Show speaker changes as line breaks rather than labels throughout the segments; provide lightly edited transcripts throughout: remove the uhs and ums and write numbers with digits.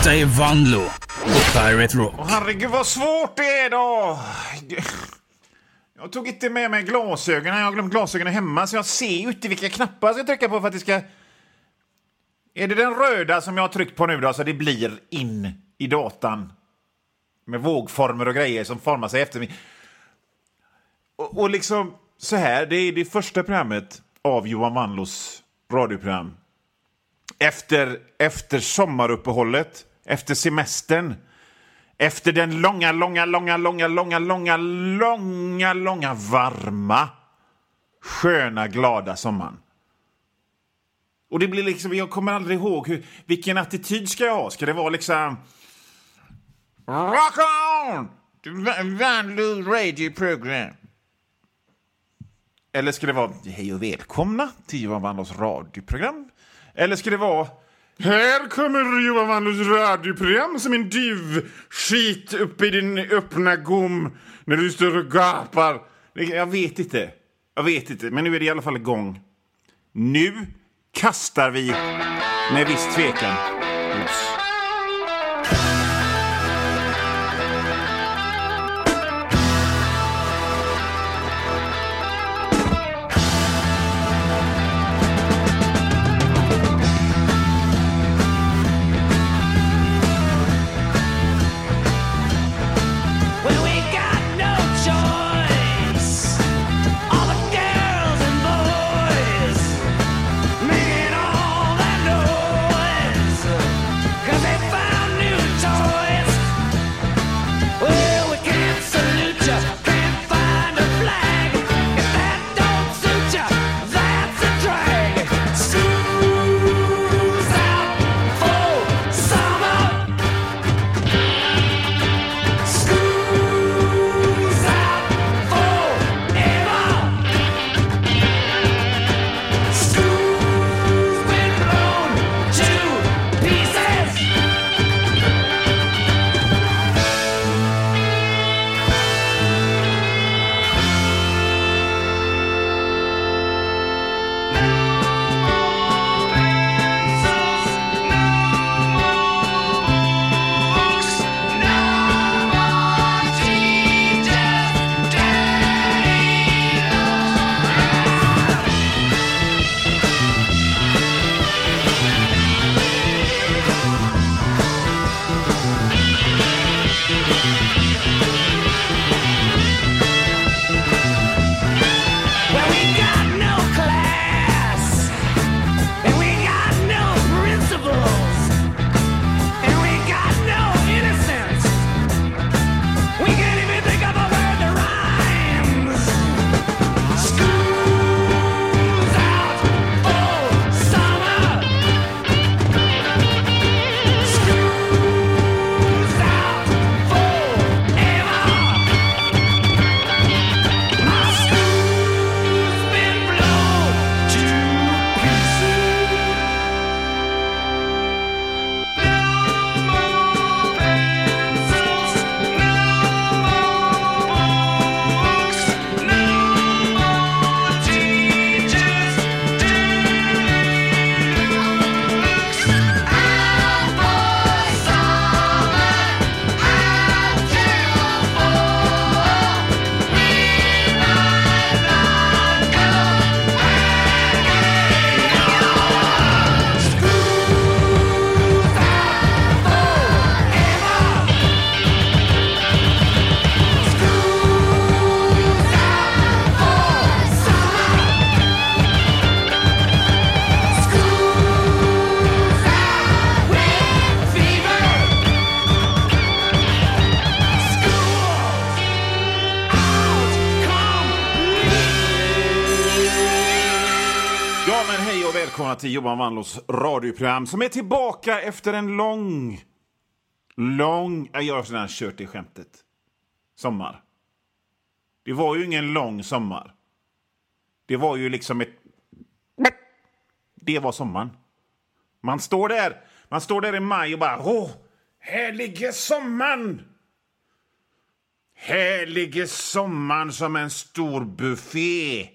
Detta är Vanlo på Pirate Rock.
Herregud vad svårt det är då. Jag tog inte med mig glasögonen. Jag har glömt glasögonen hemma, så jag ser ju inte vilka knappar jag ska trycka på för att det ska... Är det den röda som jag har tryckt på nu då, så det blir in i datan med vågformer och grejer som formar sig efter mig. Och liksom så här, det är det första programmet av Johan Vanlos radioprogram. Efter sommaruppehållet, efter semestern, efter den långa varma, sköna, glada sommaren. Och det blir liksom, jag kommer aldrig ihåg vilken attityd ska jag ha. Ska det vara liksom rock on! Vanlo radio program. Eller ska det vara hej och välkomna till Johan Vanlos radioprogram? Eller ska det vara här kommer Johan Vanlos radioprogram som en skit upp i din öppna gom när du står och gapar. Jag vet inte, men nu är det i alla fall igång. Nu kastar vi med viss tvekan loss. Till Johan Vanlos radioprogram som är tillbaka efter en lång jag har redan kört det skämtet sommar. Det var ju ingen lång sommar. Det var ju liksom det var sommaren. Man står där i maj och bara här ligger sommaren. Här ligger sommaren som en stor buffé.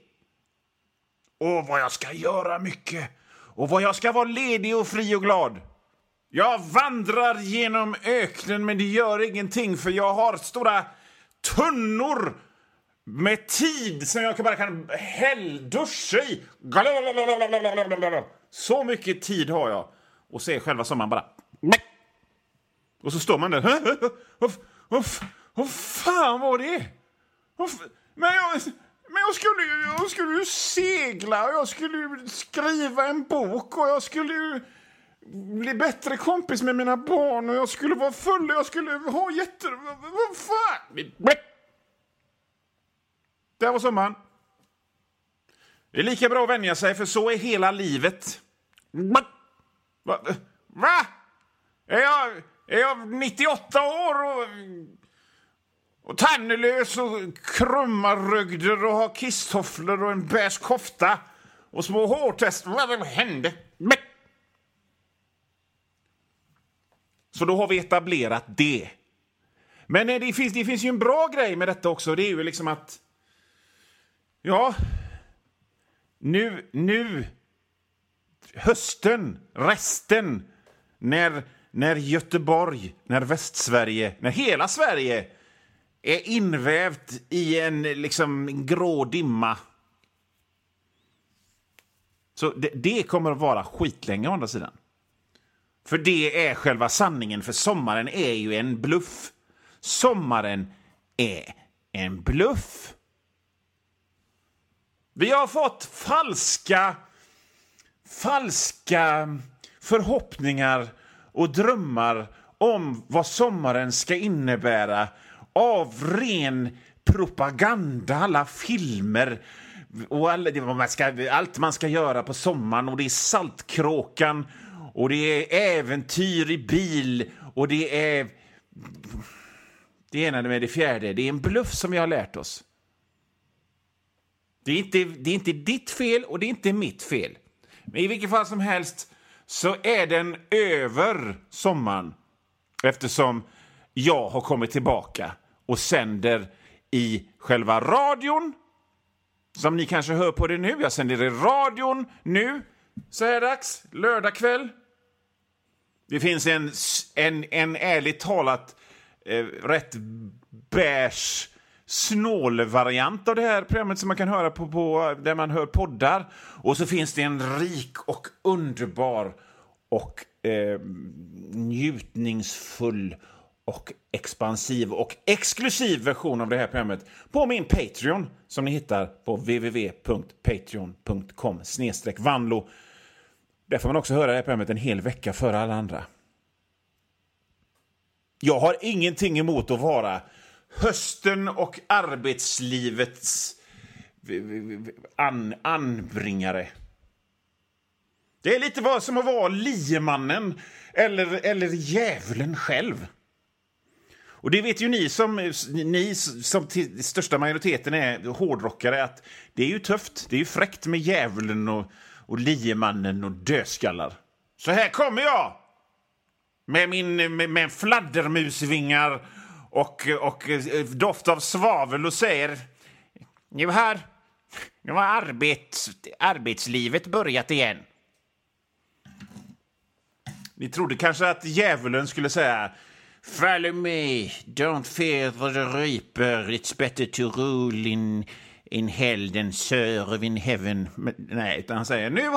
Och vad jag ska göra mycket. Och vad jag ska vara ledig och fri och glad. Jag vandrar genom öknen, men det gör ingenting, för jag har stora tunnor med tid som jag bara kan duscha i. Så mycket tid har jag. Och så är själva sommaren bara... Och så står man där. Vad fan var det? Men jag skulle ju segla, och jag skulle ju skriva en bok, och jag skulle ju bli bättre kompis med mina barn, och jag skulle vara full, och jag skulle ha vad fan? Det var sommaren. Det är lika bra att vänja sig, för så är hela livet. Va? Är jag 98 år och tannlös och krummarrögder och har kisstofflor och en beige kofta och små hårtest? Vad hände? Så då har vi etablerat det. Men det finns ju en bra grej med detta också. Det är ju liksom att... Ja... Nu... Hösten, resten... När Göteborg, när Västsverige, när hela Sverige är invävt i en liksom grå dimma. Så det kommer att vara skitlänge å andra sidan. För det är själva sanningen, för sommaren är ju en bluff. Sommaren är en bluff. Vi har fått falska förhoppningar och drömmar om vad sommaren ska innebära av ren propaganda, alla filmer och allt man ska göra på sommaren, och det är Saltkråkan och det är äventyr i bil och det ena med det fjärde. Det är en bluff som vi har lärt oss. Det är inte ditt fel och det är inte mitt fel. Men i vilket fall som helst så är den över sommaren, eftersom jag har kommit tillbaka och sänder i själva radion, som ni kanske hör på det nu. Jag sänder i radion nu, så här dags, lördag kväll. Det finns en ärligt talat rätt beige snålvariant av det här programmet som man kan höra på där man hör poddar. Och så finns det en rik och underbar och njutningsfull och expansiv och exklusiv version av det här programmet på min Patreon, som ni hittar på www.patreon.com/vanlo. Där får man också höra det här programmet en hel vecka före alla andra. Jag har ingenting emot att vara hösten och arbetslivets anbringare. Det är lite vad som att vara liemannen eller djävulen själv. Och det vet ju ni som till största majoriteten är hårdrockare, att det är ju tufft. Det är ju fräckt med djävulen och liemannen och dödskallar. Så här kommer jag med fladdermusvingar och doft av svavel och säger: nu har arbetslivet börjat igen. Ni trodde kanske att djävulen skulle säga: follow me, don't fear the reaper, it's better to rule in hell than serve in heaven. Men, nej, utan han säger: nu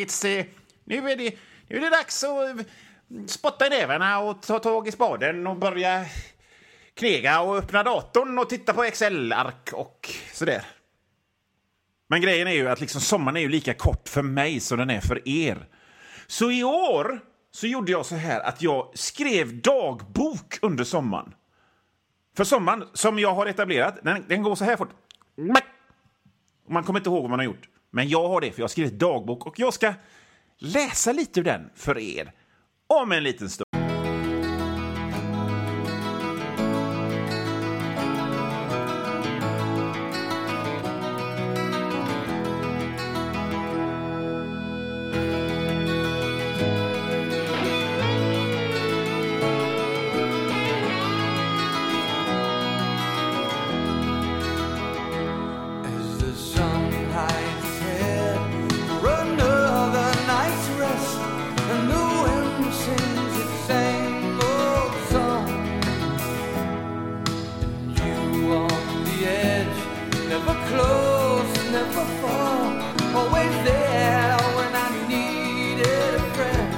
är det dags att spotta i nävarna och ta tag i spaden och börja knega och öppna datorn och titta på Excel-ark och sådär. Men grejen är ju att liksom sommaren är ju lika kort för mig som den är för er. Så i år så gjorde jag så här att jag skrev dagbok under sommaren. För sommaren, som jag har etablerat, den går så här fort. Man kommer inte ihåg vad man har gjort. Men jag har det, för jag har skrivit dagbok. Och jag ska läsa lite ur den för er om en liten stund.
Another night's rest, and the wind sings always there when I needed a friend.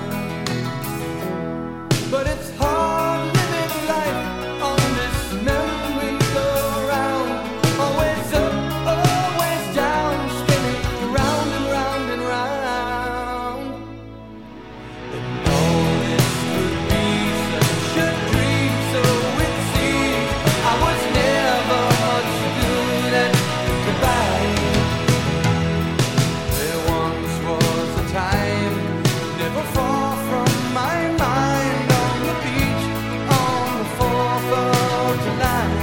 But it's hard living life on this merry-go-round. Always up, always down, spinning round and round and round. And all this could be such a dream, so it seems I was never much good at goodbye. There once was a time, never far from my mind, on the beach on the 4th of July.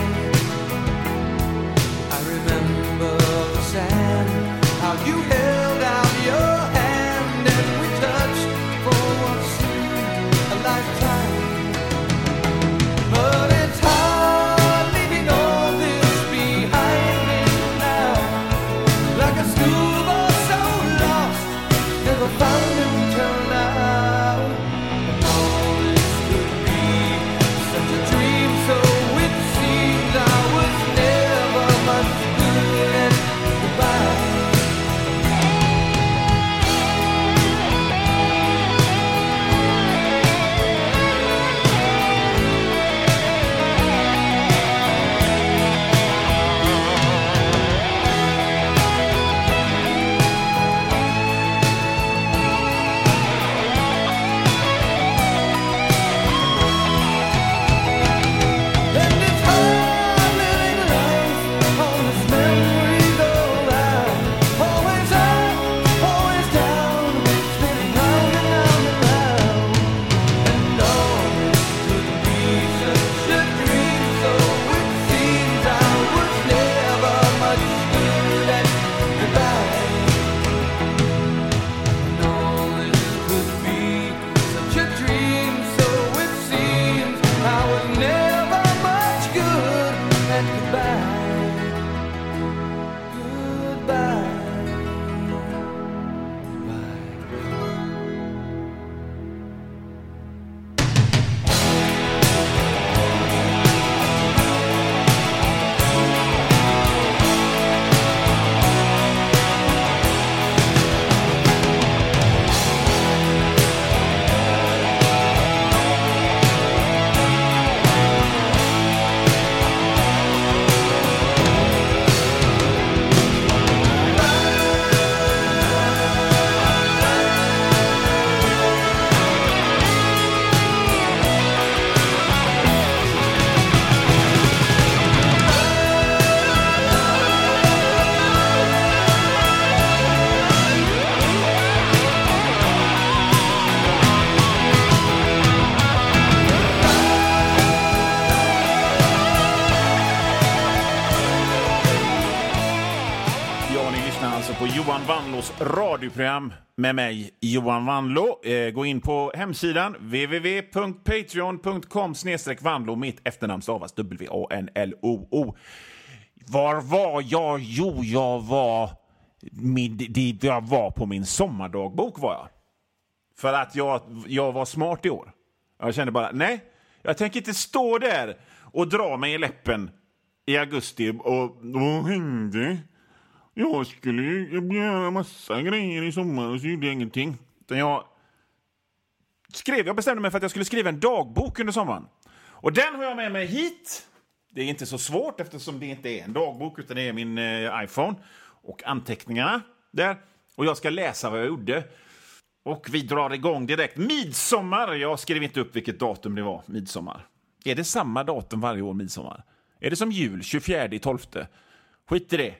I remember the sand, how you held out your hand, and we touched for what seemed a lifetime. But it's hard leaving all this behind me now, like a schoolboy so lost, never found him turned out. And all this could be such a dream, so it seems I was never much good at goodbye. And it's hard living life on this merry-go-round. Always up, always down, spinning round and round and round. And all this could be such a dream, so it seems I was never much good at goodbye. And all this could be such a dream, so it seems I was never much good at goodbye. Goodbye.
Ja, ni lyssnar alltså på Johan Wanlås radioprogram med mig, Johan Wanlå. Gå in på hemsidan www.patreon.com/Wanlå. Mitt efternamn stavas W-A-N-L-O-O. Var var jag? Jo, jag var på min sommardagbok var jag. För att jag var smart i år. Jag kände bara, nej, jag tänker inte stå där och dra mig i läppen i augusti och vad hände? Jag skulle ju göra massa grejer i sommar och så gjorde jag ingenting. Jag bestämde mig för att jag skulle skriva en dagbok under sommaren. Och den har jag med mig hit. Det är inte så svårt eftersom det inte är en dagbok utan det är min iPhone. Och anteckningarna där. Och jag ska läsa vad jag gjorde. Och vi drar igång direkt. Midsommar. Jag skrev inte upp vilket datum det var. Midsommar. Är det samma datum varje år, midsommar? Är det som jul, 24/12? Skit i det.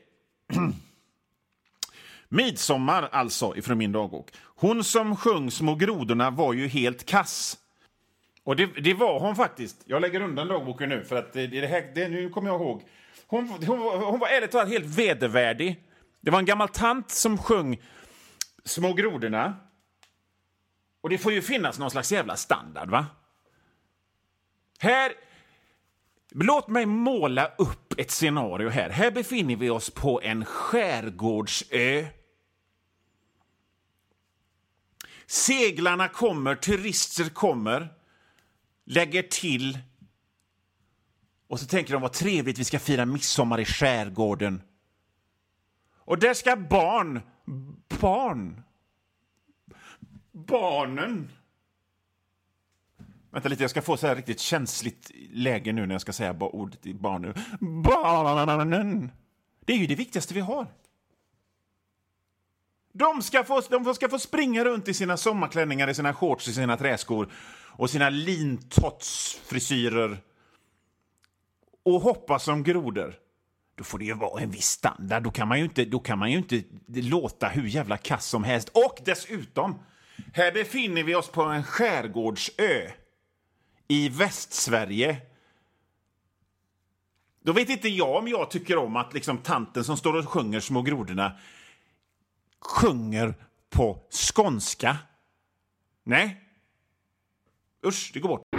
Midsommar alltså ifrån min dagbok. Hon som sjöng Små grodorna var ju helt kass. Och det var hon faktiskt. Jag lägger undan dagboken nu för att nu kommer jag ihåg. Hon var ärligt talat helt vedervärdig. Det var en gammal tant som sjöng Små grodorna. Och det får ju finnas någon slags jävla standard, va? Låt mig måla upp ett scenario här. Här befinner vi oss på en skärgårdsö. Seglarna kommer, turister kommer, lägger till. Och så tänker de vad trevligt vi ska fira midsommar i skärgården. Och där ska barn Barnen. Vänta lite, jag ska få så här riktigt känsligt läge nu när jag ska säga ordet i barn. Barnen. Det är ju det viktigaste vi har. De ska få springa runt i sina sommarklänningar, i sina shorts, i sina träskor och sina lintotsfrisyrer och hoppa som grodor. Då får det ju vara en viss standard. Då kan man ju inte låta hur jävla kass som helst. Och dessutom, här befinner vi oss på en skärgårdsö i Västsverige. Då vet inte jag om jag tycker om att liksom tanten som står och sjunger Små grodorna sjunger på skånska. Nej. Usch, det går bort.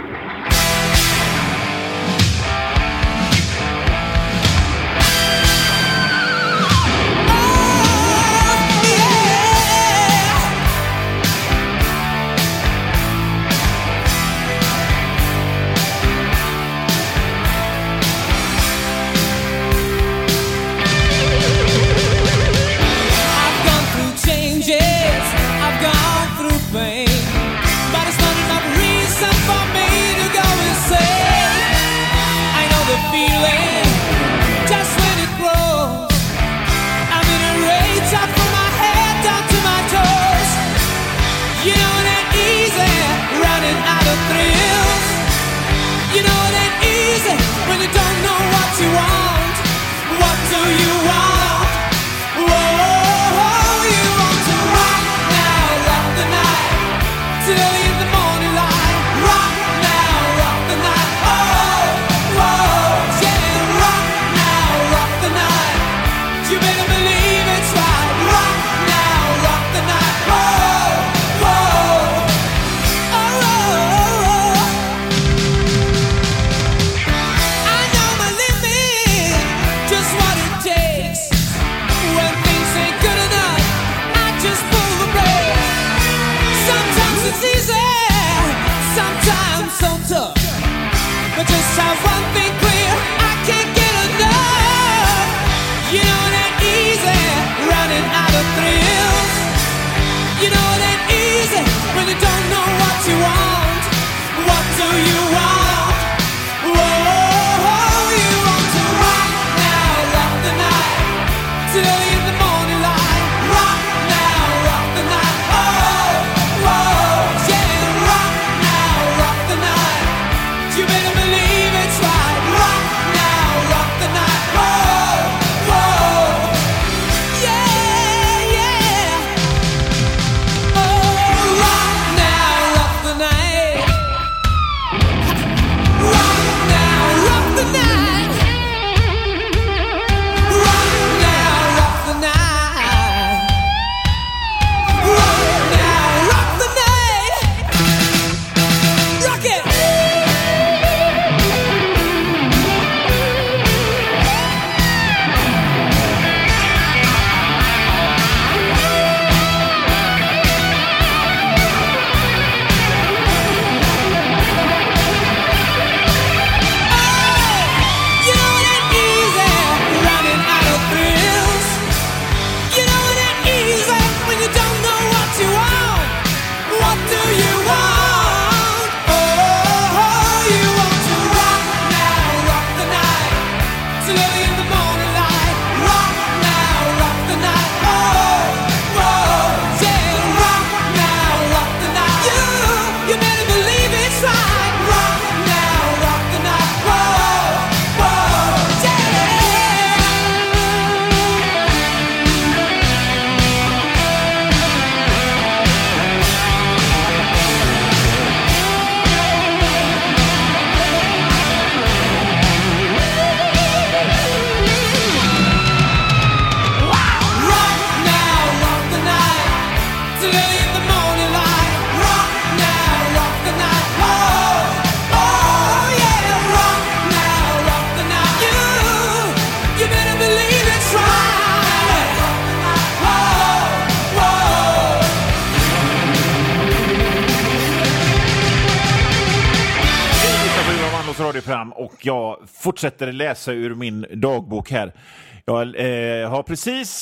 Fram och jag fortsätter läsa ur min dagbok här. Jag har precis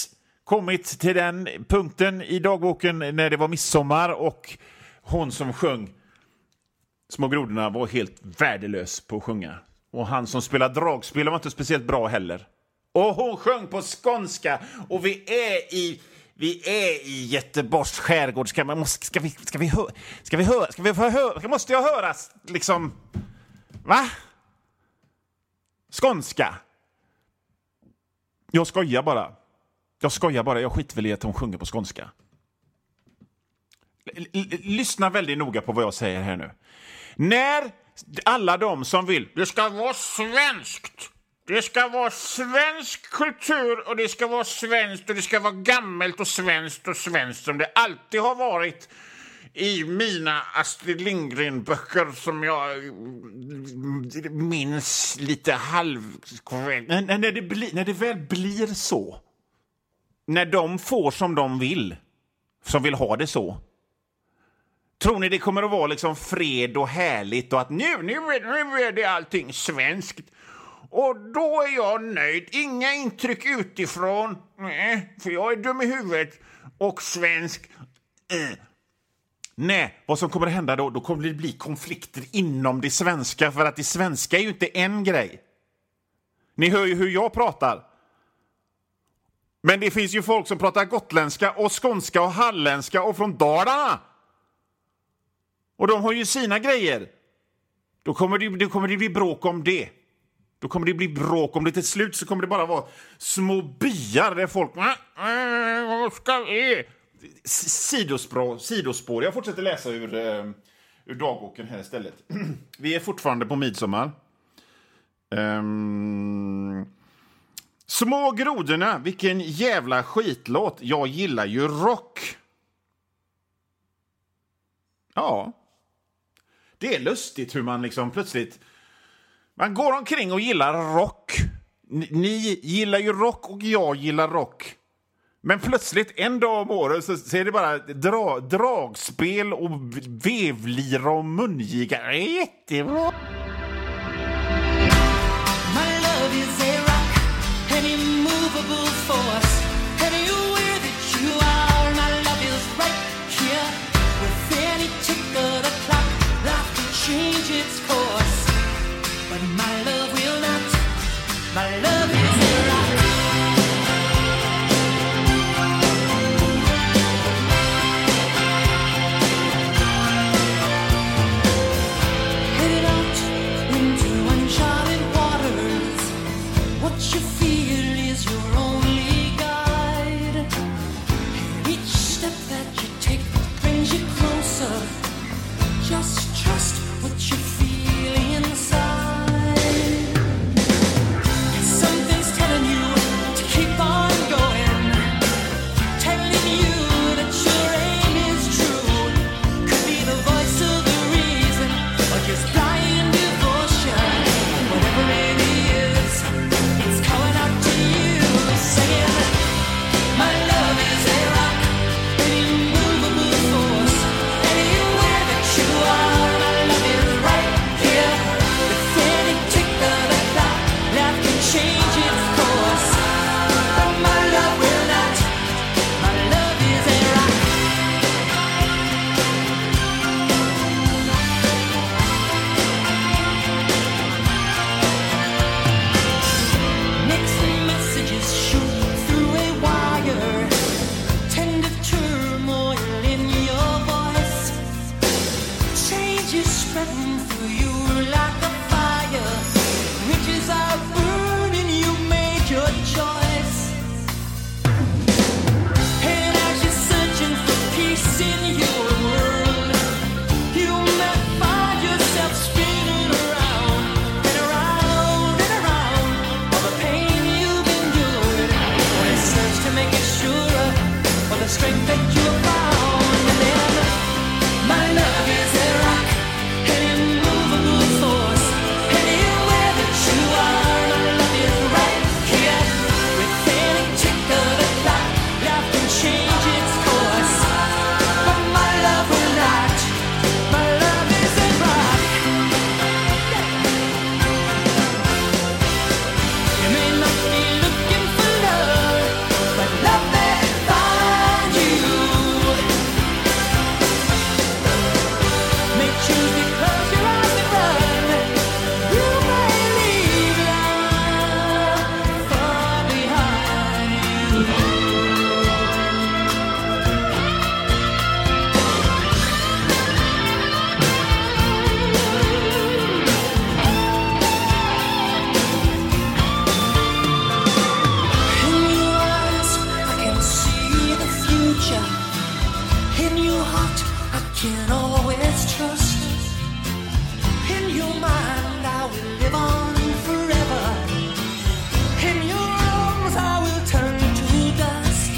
kommit till den punkten i dagboken när det var midsommar och hon som sjöng Små grodorna var helt värdelös på att sjunga. Och han som spelade dragspel var inte speciellt bra heller. Och hon sjöng på skånska och vi är i Göteborgs skärgård. Måste jag höras liksom? Va? Skånska? Jag skojar bara. Jag skiter väl i att hon sjunger på skånska. Lyssna väldigt noga på vad jag säger här nu. När alla de som vill, det ska vara svenskt. Det ska vara svensk kultur och det ska vara svenskt och det ska vara gammalt och svenskt som det alltid har varit i mina Astrid Lindgren-böcker som jag minns lite när det väl blir så. När de får som de vill, som vill ha det så. Tror ni det kommer att vara liksom fred och härligt och att nu är det allting svenskt? Och då är jag nöjd. Inga intryck utifrån. Nej, för jag är dum i huvudet. Och svensk. Nej, vad som kommer att hända då kommer det bli konflikter inom det svenska. För att det svenska är ju inte en grej. Ni hör ju hur jag pratar. Men det finns ju folk som pratar gotländska och skånska och halländska och från Dalarna. Och de har ju sina grejer. Då kommer det bli bråk om det. Då kommer det bli bråk om det. Till slut så kommer det bara vara små byar där folk... Vad ska vi? Sidospår. Jag fortsätter läsa ur dagboken här istället. Vi är fortfarande på midsommar. Små grodorna, vilken jävla skitlåt. Jag gillar ju rock. Ja. Det är lustigt hur man liksom plötsligt... Man går omkring och gillar rock. Ni gillar ju rock och jag gillar rock. Men plötsligt en dag om året så är det bara dragspel och vevlira och mungiga. Det är jättebra.
My love is a rock, an immovable force. Anywhere that you are, my love is right here. With any tick of the clock, life can change its course. But my love will not. My love is a rock. Headed out into uncharted waters. What you feel is your only guide. Each step that you take brings you closer. Just trust what you feel inside. Something's telling you to keep on going, telling you that your aim is true. Could be the voice of the reason, or just blind devotion. Whatever it is, it's calling out to you, saying, my love is a rock, an immovable force. Anywhere that you are, my love is right here. With any tick of the clock, life can change its course. But my love will not. My love is a rock. Mixed messages shoot through a wire. Tender turmoil in your voice. Change is spreading through you like a fire. Riches are burning, you made your choice. And as you're searching for peace in your world, you might find yourself spinning around and around and around. All the pain you've endured, or a search to make it surer, or the strength that you have found. And then, my love is a rock, an immovable force. Anywhere that you are, my love is right here. With any tick of the clock, life can change its course. But my love will not. My love is a rock. You may not be looking for love, but love that your heart I can always trust. In your mind I will live on forever. In your arms I will turn to dust.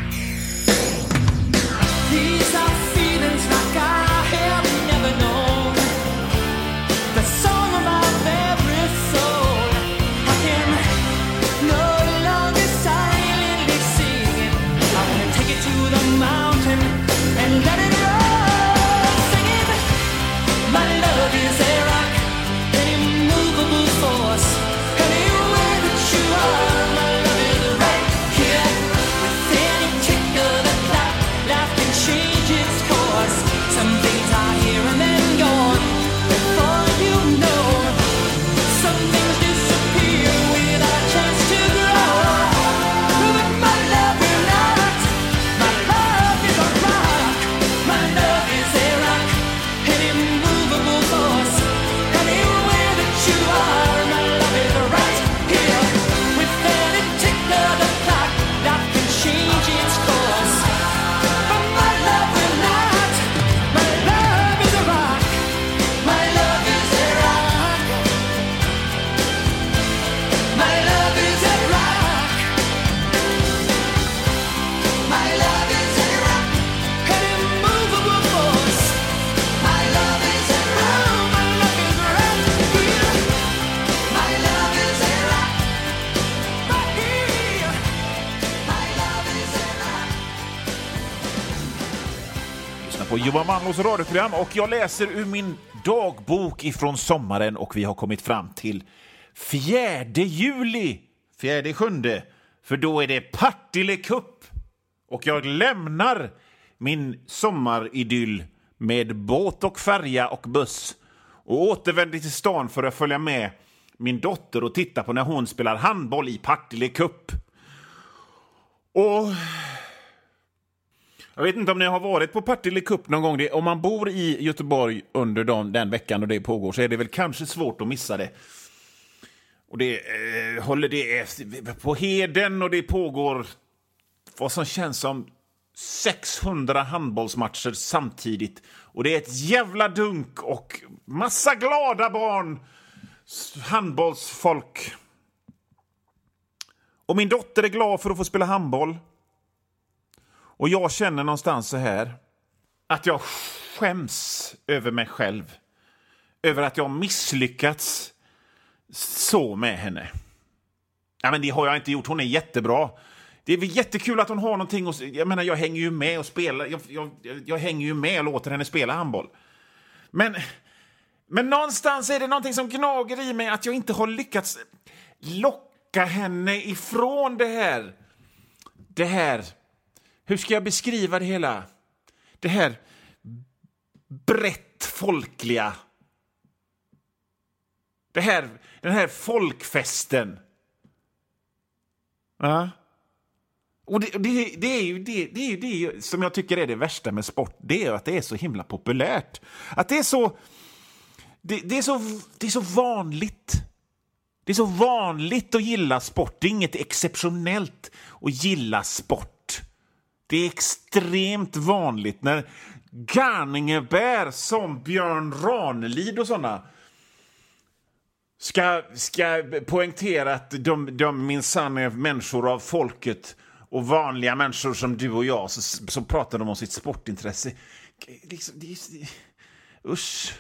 These are feelings like I have never known. The song of my very soul. I can no longer silently sing it. I wanna take it to the mountain and let it roll. Sing it. My love is a rock, an immovable force. Anywhere that you are, my love is right here. With any tick of the clock, life can change its course. Some things are here and then gone before you know. Some things disappear without a chance to grow. But my love will not. My love is a rock. My love is a rock, an immovable force. Anywhere that you are, my love is right here. With any tick of the clock, life can change its course. But my love will not. My love is a rock. My love is a rock. My love is a rock. My love is a rock, an immovable force. My love is a rock. My love is right here. My love is a rock, right here. My love is a rock.
Lyssna på Johan Manlos radioprogram och jag läser ur min dagbok ifrån sommaren och vi har kommit fram till 4 juli. 4/7. För då är det Partille Cup. Och jag lämnar min sommaridyll med båt och färja och buss och återvänder till stan för att följa med min dotter och titta på när hon spelar handboll i Partille Cup. Och jag vet inte om ni har varit på Partille Cup någon gång. Om man bor i Göteborg under den veckan och det pågår så är det väl kanske svårt att missa det. Och det håller det på Heden och det pågår vad som känns som 600 handbollsmatcher samtidigt. Och det är ett jävla dunk och massa glada barn, handbollsfolk. Och min dotter är glad för att få spela handboll. Och jag känner någonstans så här att jag skäms över mig själv. Över att jag misslyckats så med henne. Ja, men det har jag inte gjort. Hon är jättebra. Det är väl jättekul att hon har någonting. Jag menar, jag hänger ju med och spelar. Jag hänger ju med och låter henne spela handboll. Men någonstans är det någonting som gnager i mig att jag inte har lyckats locka henne ifrån det här. Hur ska jag beskriva det hela? Det här brett folkliga. Den här folkfesten. Ja. Och det är ju det som jag tycker är det värsta med sport. Det är att det är så himla populärt. Att det är så vanligt. Det är så vanligt att gilla sport. Det är inget exceptionellt att gilla sport. Det är extremt vanligt när Garningebär som Björn Ranelid och sådana ska poängtera att de minsann är människor av folket och vanliga människor som du och jag, så pratar de om sitt sportintresse. Usch.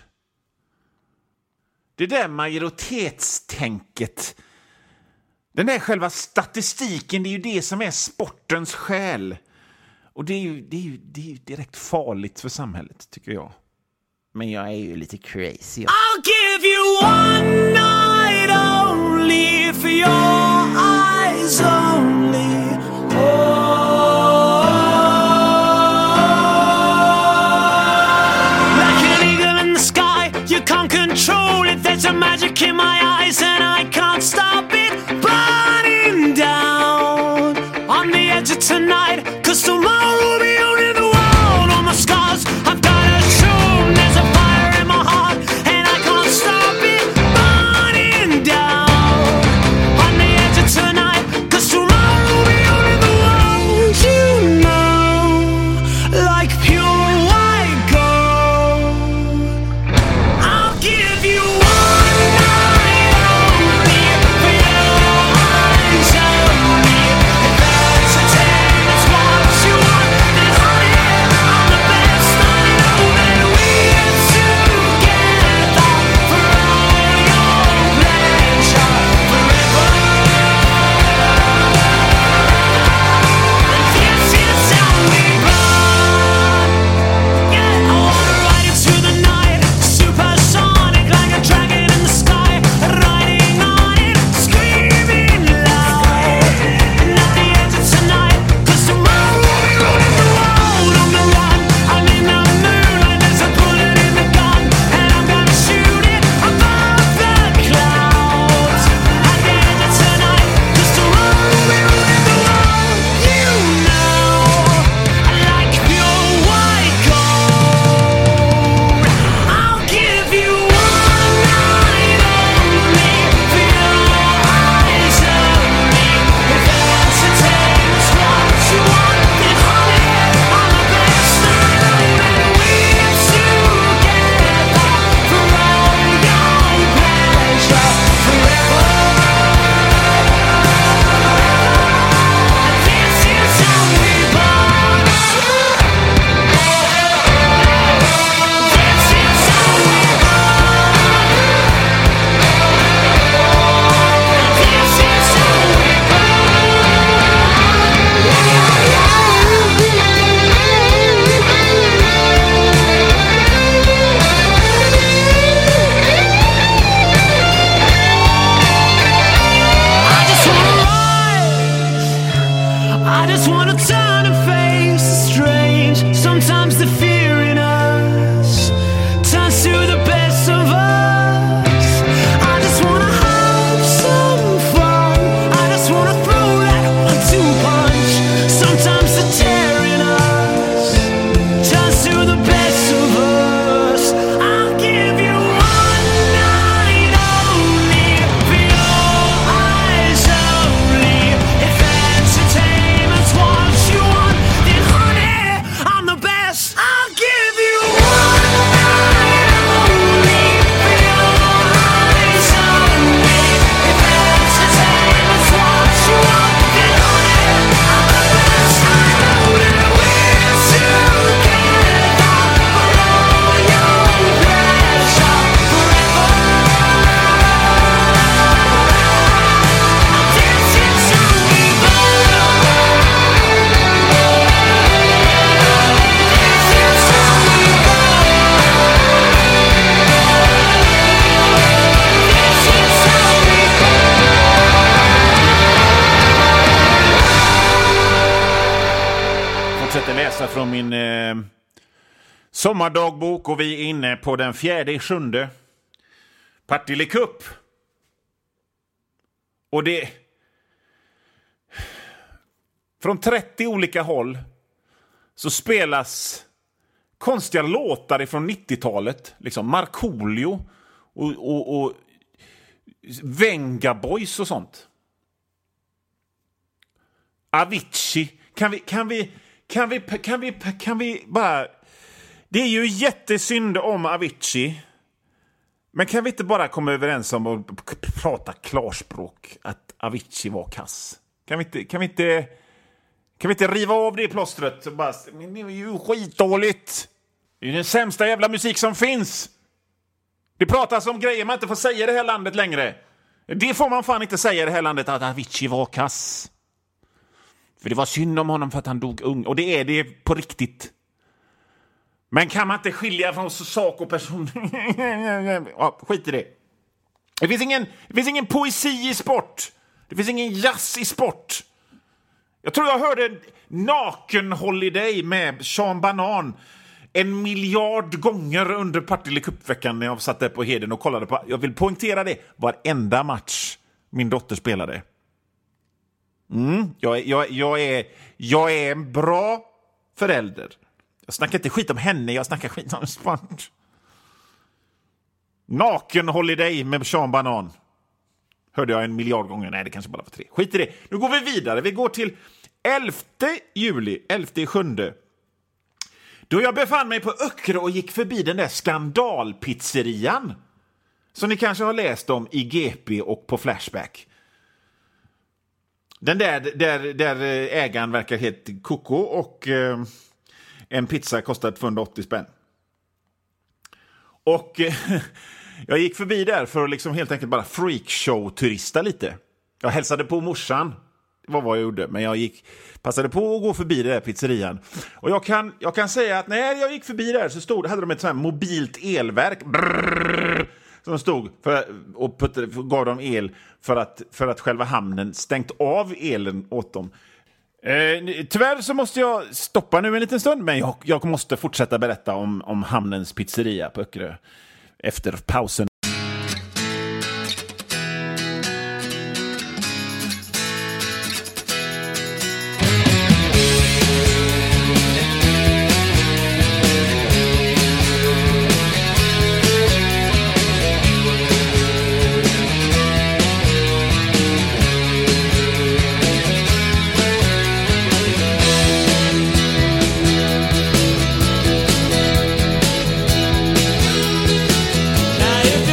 Det där majoritetstänket, den där själva statistiken, det är ju det som är sportens själ. Och det är ju direkt farligt för samhället, tycker jag. Men jag är ju lite crazy.
I'll give you one night only for your eyes only. Like an eagle in the sky, you can't control it. There's a magic in my eyes and I can't stop it burning down on the edge of tonight. 'Cause tomorrow will be only the world on my scars. I've got a tune, there's a fire in my heart, and I can't stop it burning down on the edge of tonight. 'Cause tomorrow will be only the world. Sometimes the fear in us turns to the best of us. I just wanna have some fun. I just wanna throw that 1-2 punch. Sometimes the tear in us turns to the best of us. I'll give you one night only for your eyes only. If entertainment's what you want, then honey, I'm the best. I'll give you one night only for your eyes only. If entertainment's what you want, then honey, I'm the best. I know that we're together for all your pleasure forever. I'm dancing to me,
Fortsätter läsa från min sommardagbok och vi är inne på den 4/7. Partille Cup. Och det från 30 olika håll så spelas konstiga låtar från 90-talet, liksom Markoolio och Venga Boys och sånt. Avicii. Kan vi bara... Det är ju jättesynd om Avicii. Men kan vi inte bara komma överens om att prata klarspråk att Avicii var kass? Kan vi inte riva av det plåstret och bara... Men det är ju skitdåligt. Det är ju den sämsta jävla musik som finns. Det pratas om grejer man inte får säga i det här landet längre. Det får man fan inte säga i det här landet, att Avicii var kass. För det var synd om honom för att han dog ung. Och det är det på riktigt. Men kan man inte skilja från sak och person? Ja, skit i det. Det finns ingen poesi i sport. Det finns ingen jazz i sport. Jag tror jag hörde Naken Holiday med Sean Banan 1 miljard gånger under Partille Cup-veckan när jag satt där på Heden och kollade på. Jag vill poängtera det. Varenda match min dotter spelade. Jag är en bra förälder. Jag snackar inte skit om henne, jag snackar skit om sport. Naken Holiday med Sean Banan. Hörde jag 1 miljard gånger. Nej, det kanske bara var 3. Skit i det. Nu går vi vidare. Vi går till 11 juli, 11/7. Då jag befann mig på Öckerö och gick förbi den där skandalpizzerian som ni kanske har läst om i GP och på Flashback. Den där ägaren verkar helt koko och en pizza kostar 280 spänn. Och jag gick förbi där för att liksom helt enkelt bara freakshow-turista lite. Jag hälsade på morsan. Det var vad jag gjorde. Men jag passade på att gå förbi den där pizzerian. Och jag kan säga att när jag gick förbi där så hade de ett sånt här mobilt elverk. Som stod och gav dem el för att själva hamnen stängt av elen åt dem. Tyvärr så måste jag stoppa nu en liten stund, men jag måste fortsätta berätta om hamnens pizzeria på Öckerö efter pausen.
Now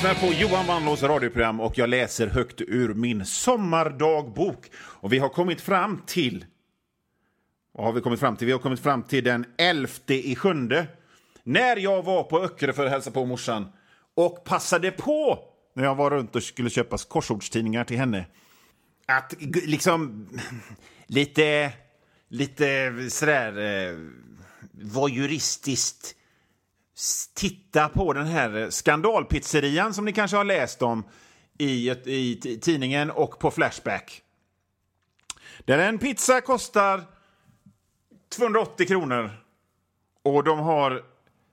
lyssnar på Johan Wanlås radioprogram och jag läser högt ur min sommardagbok. Och vi har kommit fram till... Vad har vi kommit fram till? Vi har kommit fram till den 11/7. När jag var på Öckerö för att hälsa på morsan. Och passade på, när jag var runt och skulle köpa korsordstidningar till henne, att liksom lite sådär voyeuristiskt titta på den här skandalpizzerian som ni kanske har läst om i tidningen och på Flashback. Där en pizza kostar 280 kronor och de har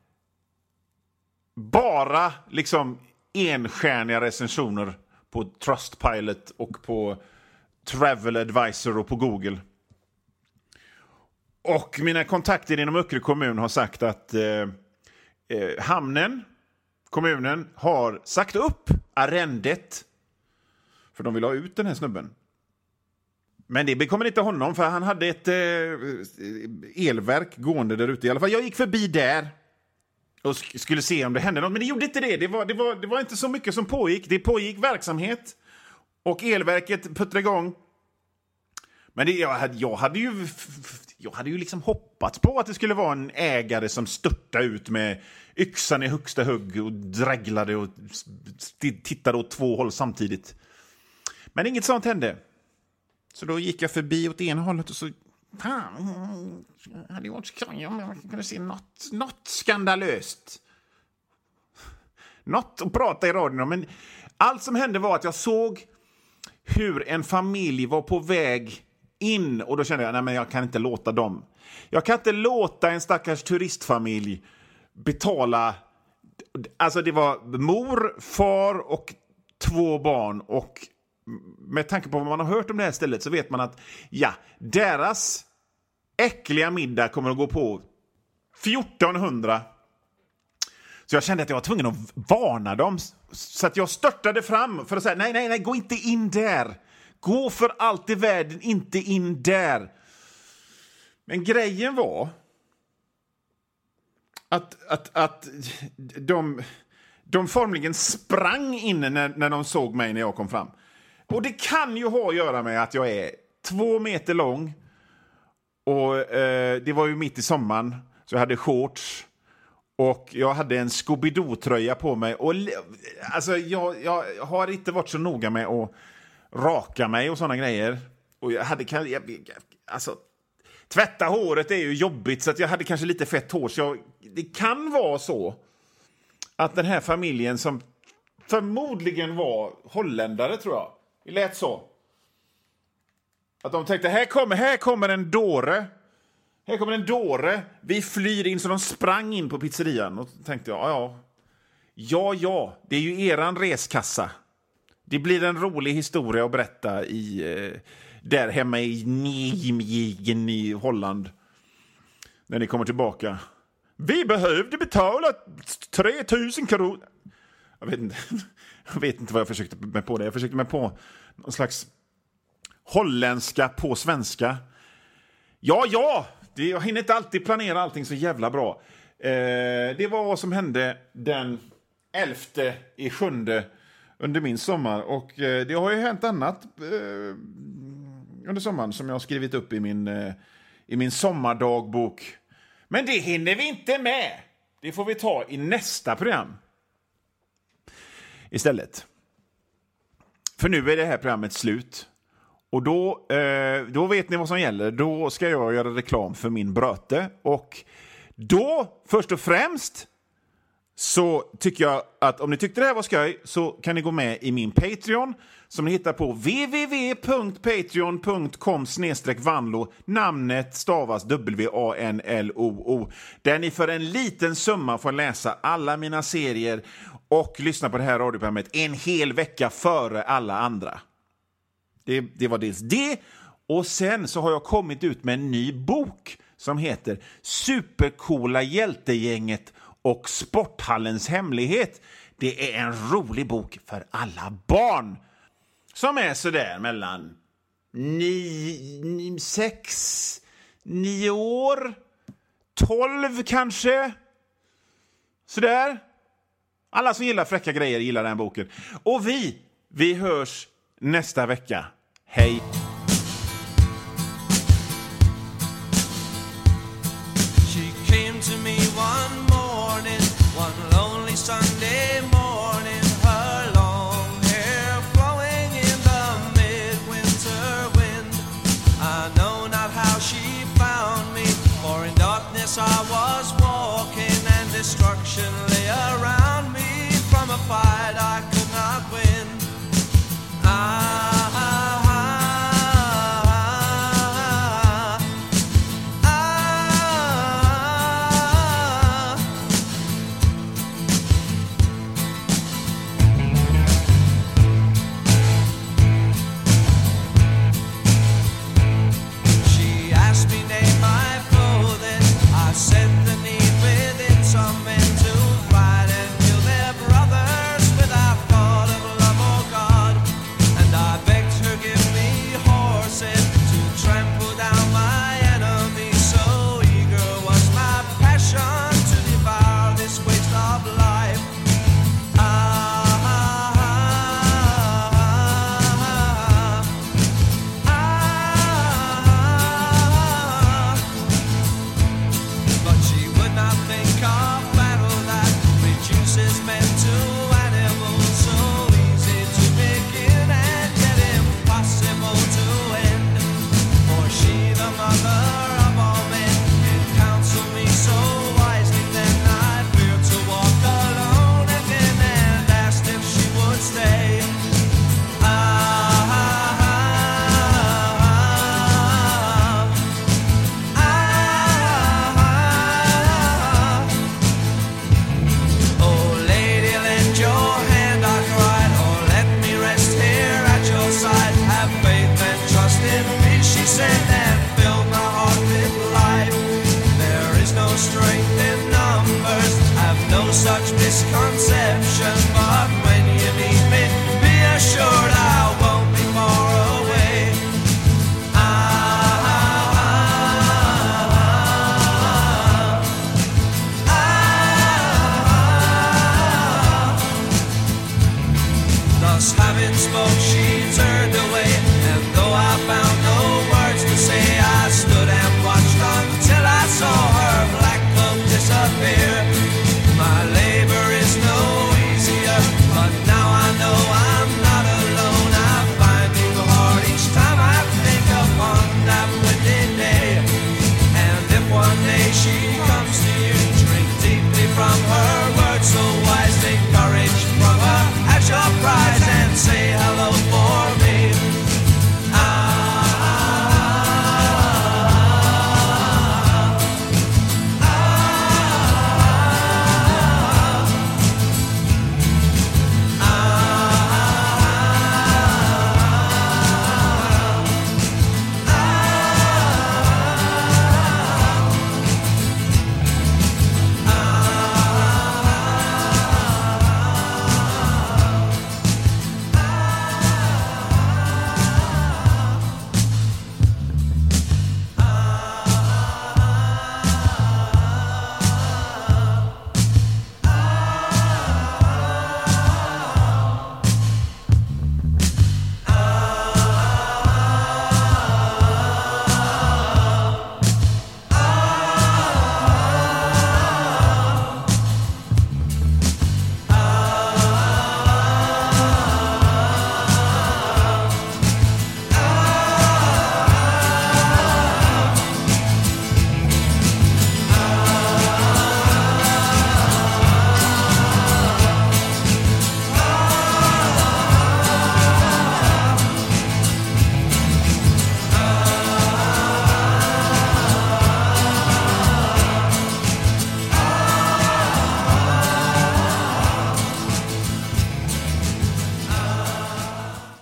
bara liksom enstjärniga recensioner på Trustpilot och på Travel Advisor och på Google. Och mina kontakter inom Öckerö kommun har sagt att kommunen har sagt upp arrendet för de vill ha ut den här snubben. Men det bekommer inte honom, för han hade ett elverk gående där ute i alla fall. Jag gick förbi där och skulle se om det hände något, men det gjorde inte det. Det var inte så mycket som pågick. Det pågick verksamhet och elverket puttrade igång. Men jag hade ju liksom hoppats på att det skulle vara en ägare som störtade ut med yxan i högsta hugg och dräglade och tittade åt två håll samtidigt. Men inget sånt hände. Så då gick jag förbi åt ena hållet och så... Fan, hade varit skoj om jag kunde se något skandalöst. Något att prata i radion om. Men allt som hände var att jag såg hur en familj var på väg in. Och då kände jag, nej men jag kan inte låta dem. Jag kan inte låta en stackars turistfamilj betala... Alltså det var mor, far och 2 barn. Och med tanke på vad man har hört om det här stället så vet man att deras äckliga middag kommer att gå på 1400. Så jag kände att jag var tvungen att varna dem. Så att jag störtade fram för att säga, nej, gå inte in där. Gå för allt i världen inte in där. Men grejen var att de formligen sprang inne när de såg mig när jag kom fram. Och det kan ju ha att göra med att jag är 2 meter lång. Och det var ju mitt i sommaren. Så jag hade shorts. Och jag hade en Scooby-Doo-tröja på mig. Och alltså jag har inte varit så noga med att raka mig och sådana grejer. Och jag hade alltså tvätta håret är ju jobbigt, så att jag hade kanske lite fett hår. Så det kan vara så att den här familjen, som förmodligen var holländare, tror jag. Det lät så. Att de tänkte, här kommer en dåre. Här kommer en dåre. Vi flyr in, så de sprang in på pizzerian. Och tänkte jag, ja, det är ju eran reskassa. Det blir en rolig historia att berätta där hemma i Nijmegen i Holland. När ni kommer tillbaka. Vi behövde betala 3000 kronor. Jag vet inte vad jag försökte med på det. Jag försökte med på någon slags holländska på svenska. Ja, jag hinner inte alltid planera allting så jävla bra. Det var vad som hände den 11/7 under min sommar. Och det har ju hänt annat under sommaren som jag har skrivit upp i min sommardagbok. Men det hinner vi inte med. Det får vi ta i nästa program istället. För nu är det här programmet slut. Och då vet ni vad som gäller. Då ska jag göra reklam för min bröte. Och då, först och främst, så tycker jag att om ni tyckte det här var skoj så kan ni gå med i min Patreon som ni hittar på www.patreon.com/vanlo. Namnet stavas WANLOO. Där ni för en liten summa får läsa alla mina serier och lyssna på det här radioprogrammet en hel vecka före alla andra. Det var dels det. Och sen så har jag kommit ut med en ny bok som heter Supercoola hjältegänget och Sporthallens hemlighet. Det är en rolig bok för alla barn. Som är sådär mellan 6, 9 år, 12 kanske. Sådär. Alla som gillar fräcka grejer gillar den boken. Och vi hörs nästa vecka. Hej!
She came to me one morning, one lonely Sunday morning, her long hair flowing in the midwinter wind. I know not how she found me, for in darkness I was walking, and destruction lay around me from a fight I could not win. She asked me name my clothing. I said the need within some men to fight and kill their brothers without thought of love or God. And I begged her give me horses to trample down my enemies. So eager was my passion to devour this waste of life. But she would not think of battle that reduces men to animals, so easy to begin and yet impossible to end. For she, the mother of all men, can counsel me so wisely. Then I feared to walk alone again and asked if she would stay. Oh, lady, lend your hand, I cried, or let me rest here at your side. Have faith and trust in me, she said, and filled my heart with life. There is no strength in numbers, have no such misconception, but when you need me, be assured I won't be far away. Thus having spoke, she